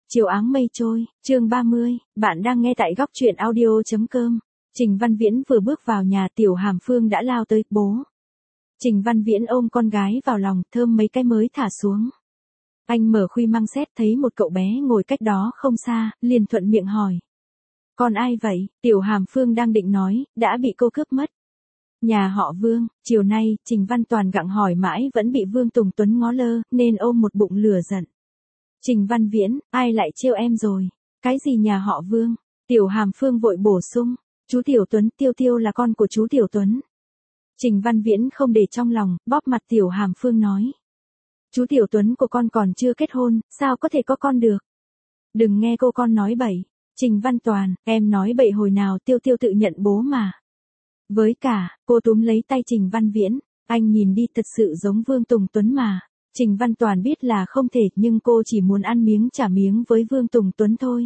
Chiều áng mây trôi, chương 30, bạn đang nghe tại góc truyện audio.com. Trình Văn Viễn vừa bước vào nhà, Tiểu Hàm Phương đã lao tới, bố. Trình Văn Viễn ôm con gái vào lòng, thơm mấy cái mới thả xuống. Anh mở khuy măng xét thấy một cậu bé ngồi cách đó không xa, liền thuận miệng hỏi. Con ai vậy? Tiểu Hàm Phương đang định nói, đã bị cô cướp mất. Nhà họ Vương. Chiều nay, Trình Văn Toàn gặng hỏi mãi vẫn bị Vương Tùng Tuấn ngó lơ, nên ôm một bụng lửa giận. Trình Văn Viễn, ai lại trêu em rồi? Cái gì nhà họ Vương? Tiểu Hàm Phương vội bổ sung, chú Tiểu Tuấn, Tiêu Tiêu là con của chú Tiểu Tuấn. Trình Văn Viễn không để trong lòng, bóp mặt Tiểu Hàm Phương nói. Chú Tiểu Tuấn của con còn chưa kết hôn, sao có thể có con được? Đừng nghe cô con nói bậy. Trình Văn Toàn, em nói bậy hồi nào, Tiêu Tiêu tự nhận bố mà. Với cả, cô túm lấy tay Trình Văn Viễn, anh nhìn đi thật sự giống Vương Tùng Tuấn mà. Trình Văn Toàn biết là không thể, nhưng cô chỉ muốn ăn miếng trả miếng với Vương Tùng Tuấn thôi.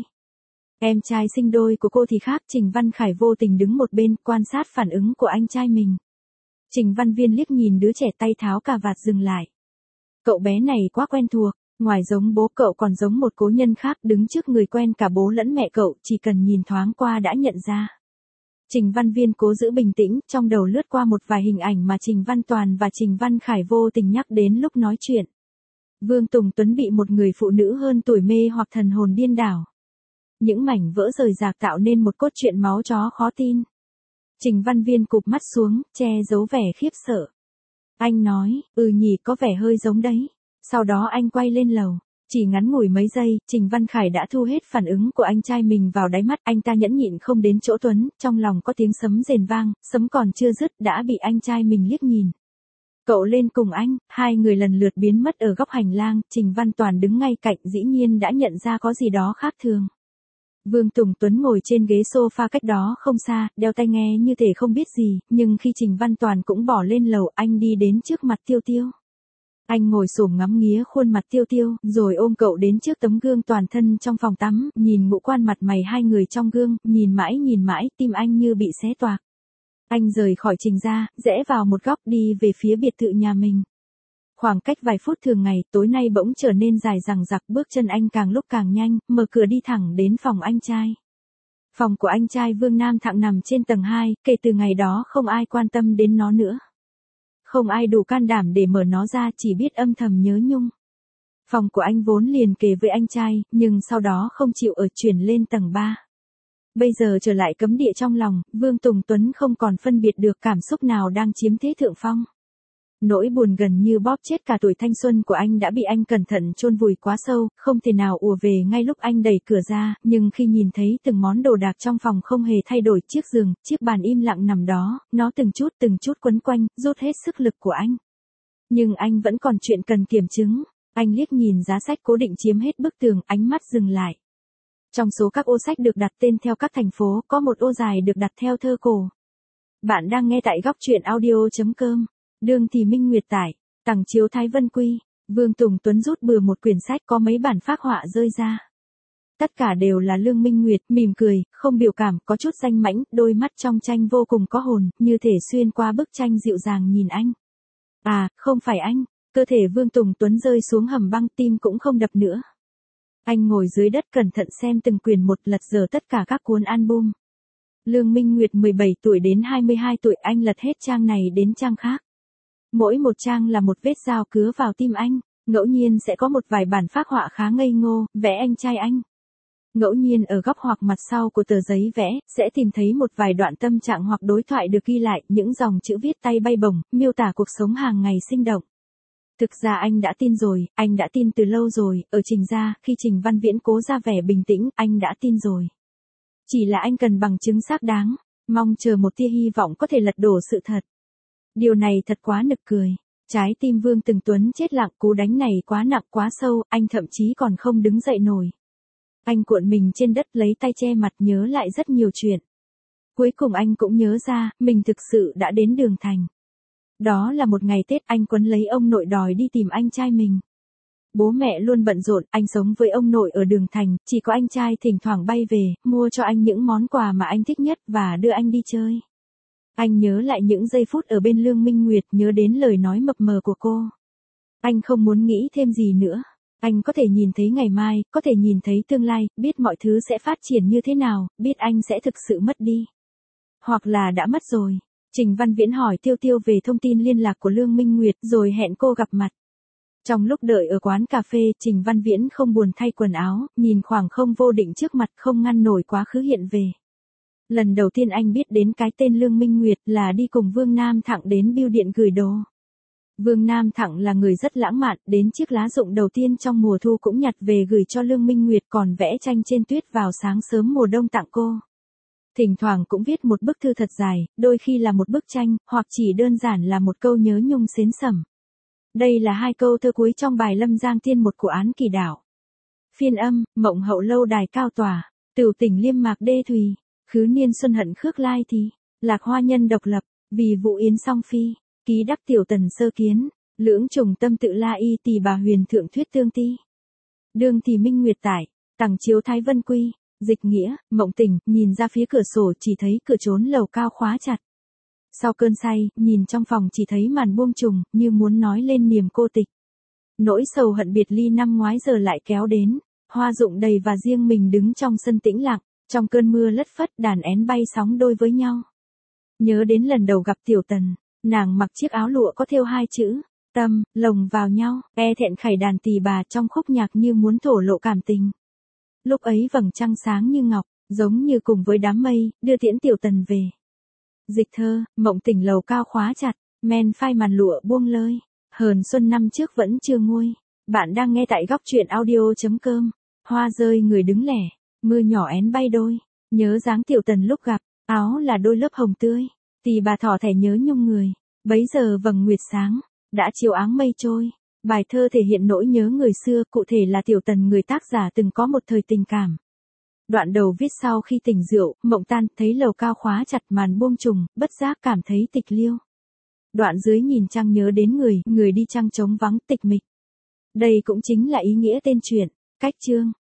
Em trai sinh đôi của cô thì khác. Trình Văn Khải vô tình đứng một bên quan sát phản ứng của anh trai mình. Trình Văn Viên liếc nhìn đứa trẻ tay tháo cà vạt dừng lại. Cậu bé này quá quen thuộc, ngoài giống bố cậu còn giống một cố nhân khác đứng trước người quen cả bố lẫn mẹ cậu, chỉ cần nhìn thoáng qua đã nhận ra. Trình Văn Viên cố giữ bình tĩnh, trong đầu lướt qua một vài hình ảnh mà Trình Văn Toàn và Trình Văn Khải vô tình nhắc đến lúc nói chuyện. Vương Tùng Tuấn bị một người phụ nữ hơn tuổi mê hoặc thần hồn điên đảo. Những mảnh vỡ rời rạc tạo nên một cốt truyện máu chó khó tin. Trình Văn Viên cụp mắt xuống, che giấu vẻ khiếp sợ. Anh nói, nhỉ, có vẻ hơi giống đấy. Sau đó anh quay lên lầu. Chỉ ngắn ngủi mấy giây, Trình Văn Khải đã thu hết phản ứng của anh trai mình vào đáy mắt. Anh ta nhẫn nhịn không đến chỗ Tuấn, trong lòng có tiếng sấm rền vang, sấm còn chưa dứt đã bị anh trai mình liếc nhìn. Cậu lên cùng anh, hai người lần lượt biến mất ở góc hành lang. Trình Văn Toàn đứng ngay cạnh dĩ nhiên đã nhận ra có gì đó khác thường. Vương Tùng Tuấn ngồi trên ghế sofa cách đó không xa, đeo tai nghe như thể không biết gì, nhưng khi Trình Văn Toàn cũng bỏ lên lầu, anh đi đến trước mặt Tiêu Tiêu. Anh ngồi xổm ngắm nghía khuôn mặt Tiêu Tiêu, rồi ôm cậu đến trước tấm gương toàn thân trong phòng tắm, nhìn ngũ quan mặt mày hai người trong gương, nhìn mãi, tim anh như bị xé toạc. Anh rời khỏi Trình ra, rẽ vào một góc đi về phía biệt thự nhà mình. Khoảng cách vài phút thường ngày, tối nay bỗng trở nên dài dằng dặc, bước chân anh càng lúc càng nhanh, mở cửa đi thẳng đến phòng anh trai. Phòng của anh trai Vương Nam Thạng nằm trên tầng 2, kể từ ngày đó không ai quan tâm đến nó nữa. Không ai đủ can đảm để mở nó ra, chỉ biết âm thầm nhớ nhung. Phòng của anh vốn liền kề với anh trai, nhưng sau đó không chịu ở chuyển lên tầng 3. Bây giờ trở lại cấm địa trong lòng, Vương Tùng Tuấn không còn phân biệt được cảm xúc nào đang chiếm thế thượng phong. Nỗi buồn gần như bóp chết cả tuổi thanh xuân của anh đã bị anh cẩn thận chôn vùi quá sâu, không thể nào ùa về ngay lúc anh đẩy cửa ra, nhưng khi nhìn thấy từng món đồ đạc trong phòng không hề thay đổi, chiếc giường, chiếc bàn im lặng nằm đó, nó từng chút quấn quanh, rút hết sức lực của anh. Nhưng anh vẫn còn chuyện cần kiểm chứng. Anh liếc nhìn giá sách cố định chiếm hết bức tường, ánh mắt dừng lại. Trong số các ô sách được đặt tên theo các thành phố, có một ô dài được đặt theo thơ cổ. Bạn đang nghe tại góc truyện audio.com. Đường thì Minh Nguyệt tải, tặng chiếu Thái Vân Quy. Vương Tùng Tuấn rút bừa một quyển sách có mấy bản phác họa rơi ra. Tất cả đều là Lương Minh Nguyệt, mỉm cười, không biểu cảm, có chút danh mãnh, đôi mắt trong tranh vô cùng có hồn, như thể xuyên qua bức tranh dịu dàng nhìn anh. À, không phải anh. Cơ thể Vương Tùng Tuấn rơi xuống hầm băng, tim cũng không đập nữa. Anh ngồi dưới đất cẩn thận xem từng quyển một, lật dở tất cả các cuốn album. Lương Minh Nguyệt 17 tuổi đến 22 tuổi, anh lật hết trang này đến trang khác. Mỗi một trang là một vết dao cứa vào tim anh, ngẫu nhiên sẽ có một vài bản phác họa khá ngây ngô, vẽ anh trai anh. Ngẫu nhiên ở góc hoặc mặt sau của tờ giấy vẽ, sẽ tìm thấy một vài đoạn tâm trạng hoặc đối thoại được ghi lại, những dòng chữ viết tay bay bổng, miêu tả cuộc sống hàng ngày sinh động. Thực ra anh đã tin rồi, anh đã tin từ lâu rồi, ở Trình ra, khi Trình Văn Viễn cố ra vẻ bình tĩnh, anh đã tin rồi. Chỉ là anh cần bằng chứng xác đáng, mong chờ một tia hy vọng có thể lật đổ sự thật. Điều này thật quá nực cười. Trái tim Vương Tùng Tuấn chết lặng, cú đánh này quá nặng quá sâu, anh thậm chí còn không đứng dậy nổi. Anh cuộn mình trên đất lấy tay che mặt nhớ lại rất nhiều chuyện. Cuối cùng anh cũng nhớ ra, mình thực sự đã đến Đường Thành. Đó là một ngày Tết, anh quấn lấy ông nội đòi đi tìm anh trai mình. Bố mẹ luôn bận rộn, anh sống với ông nội ở Đường Thành, chỉ có anh trai thỉnh thoảng bay về, mua cho anh những món quà mà anh thích nhất và đưa anh đi chơi. Anh nhớ lại những giây phút ở bên Lương Minh Nguyệt, nhớ đến lời nói mập mờ của cô. Anh không muốn nghĩ thêm gì nữa. Anh có thể nhìn thấy ngày mai, có thể nhìn thấy tương lai, biết mọi thứ sẽ phát triển như thế nào, biết anh sẽ thực sự mất đi. Hoặc là đã mất rồi. Trình Văn Viễn hỏi Tiêu Tiêu về thông tin liên lạc của Lương Minh Nguyệt rồi hẹn cô gặp mặt. Trong lúc đợi ở quán cà phê, Trình Văn Viễn không buồn thay quần áo, nhìn khoảng không vô định trước mặt không ngăn nổi quá khứ hiện về. Lần đầu tiên anh biết đến cái tên Lương Minh Nguyệt là đi cùng Vương Nam Thặng đến bưu điện gửi đồ. Vương Nam Thặng là người rất lãng mạn, đến chiếc lá rụng đầu tiên trong mùa thu cũng nhặt về gửi cho Lương Minh Nguyệt, còn vẽ tranh trên tuyết vào sáng sớm mùa đông tặng cô. Thỉnh thoảng cũng viết một bức thư thật dài, đôi khi là một bức tranh, hoặc chỉ đơn giản là một câu nhớ nhung xến sẩm. Đây là 2 câu thơ cuối trong bài Lâm Giang Thiên một của Án Kỳ Đảo. Phiên âm, mộng hậu lâu đài cao tòa, tửu tỉnh liêm mạc đê thùy, khứ niên xuân hận khước lai thì, lạc hoa nhân độc lập, vì vụ yến song phi, ký đắc tiểu tần sơ kiến, lưỡng trùng tâm tự la y tỳ bà huyền thượng thuyết tương ti. Đương thì minh nguyệt tại, tằng chiếu thái vân quy, dịch nghĩa, mộng tỉnh, nhìn ra phía cửa sổ chỉ thấy cửa trốn lầu cao khóa chặt. Sau cơn say, nhìn trong phòng chỉ thấy màn buông trùng, như muốn nói lên niềm cô tịch. Nỗi sầu hận biệt ly năm ngoái giờ lại kéo đến, hoa rụng đầy và riêng mình đứng trong sân tĩnh lặng, trong cơn mưa lất phất đàn én bay sóng đôi với nhau. Nhớ đến lần đầu gặp Tiểu Tần, nàng mặc chiếc áo lụa có thêu 2 chữ, tâm, lồng vào nhau, thẹn khải đàn tỳ bà trong khúc nhạc như muốn thổ lộ cảm tình. Lúc ấy vầng trăng sáng như ngọc, giống như cùng với đám mây, đưa tiễn Tiểu Tần về. Dịch thơ, mộng tỉnh lầu cao khóa chặt, men phai màn lụa buông lơi, hờn xuân năm trước vẫn chưa nguôi. Bạn đang nghe tại góc truyện audio.com, hoa rơi người đứng lẻ, mưa nhỏ én bay đôi, nhớ dáng Tiểu Tần lúc gặp, áo là đôi lớp hồng tươi, tỳ bà thỏ thẻ nhớ nhung người, bấy giờ vầng nguyệt sáng, đã chiều áng mây trôi. Bài thơ thể hiện nỗi nhớ người xưa, cụ thể là Tiểu Tần người tác giả từng có một thời tình cảm. Đoạn đầu viết sau khi tỉnh rượu, mộng tan, thấy lầu cao khóa chặt màn buông trùng, bất giác cảm thấy tịch liêu. Đoạn dưới nhìn trăng nhớ đến người đi trăng trống vắng tịch mịch. Đây cũng chính là ý nghĩa tên truyện. Cách chương,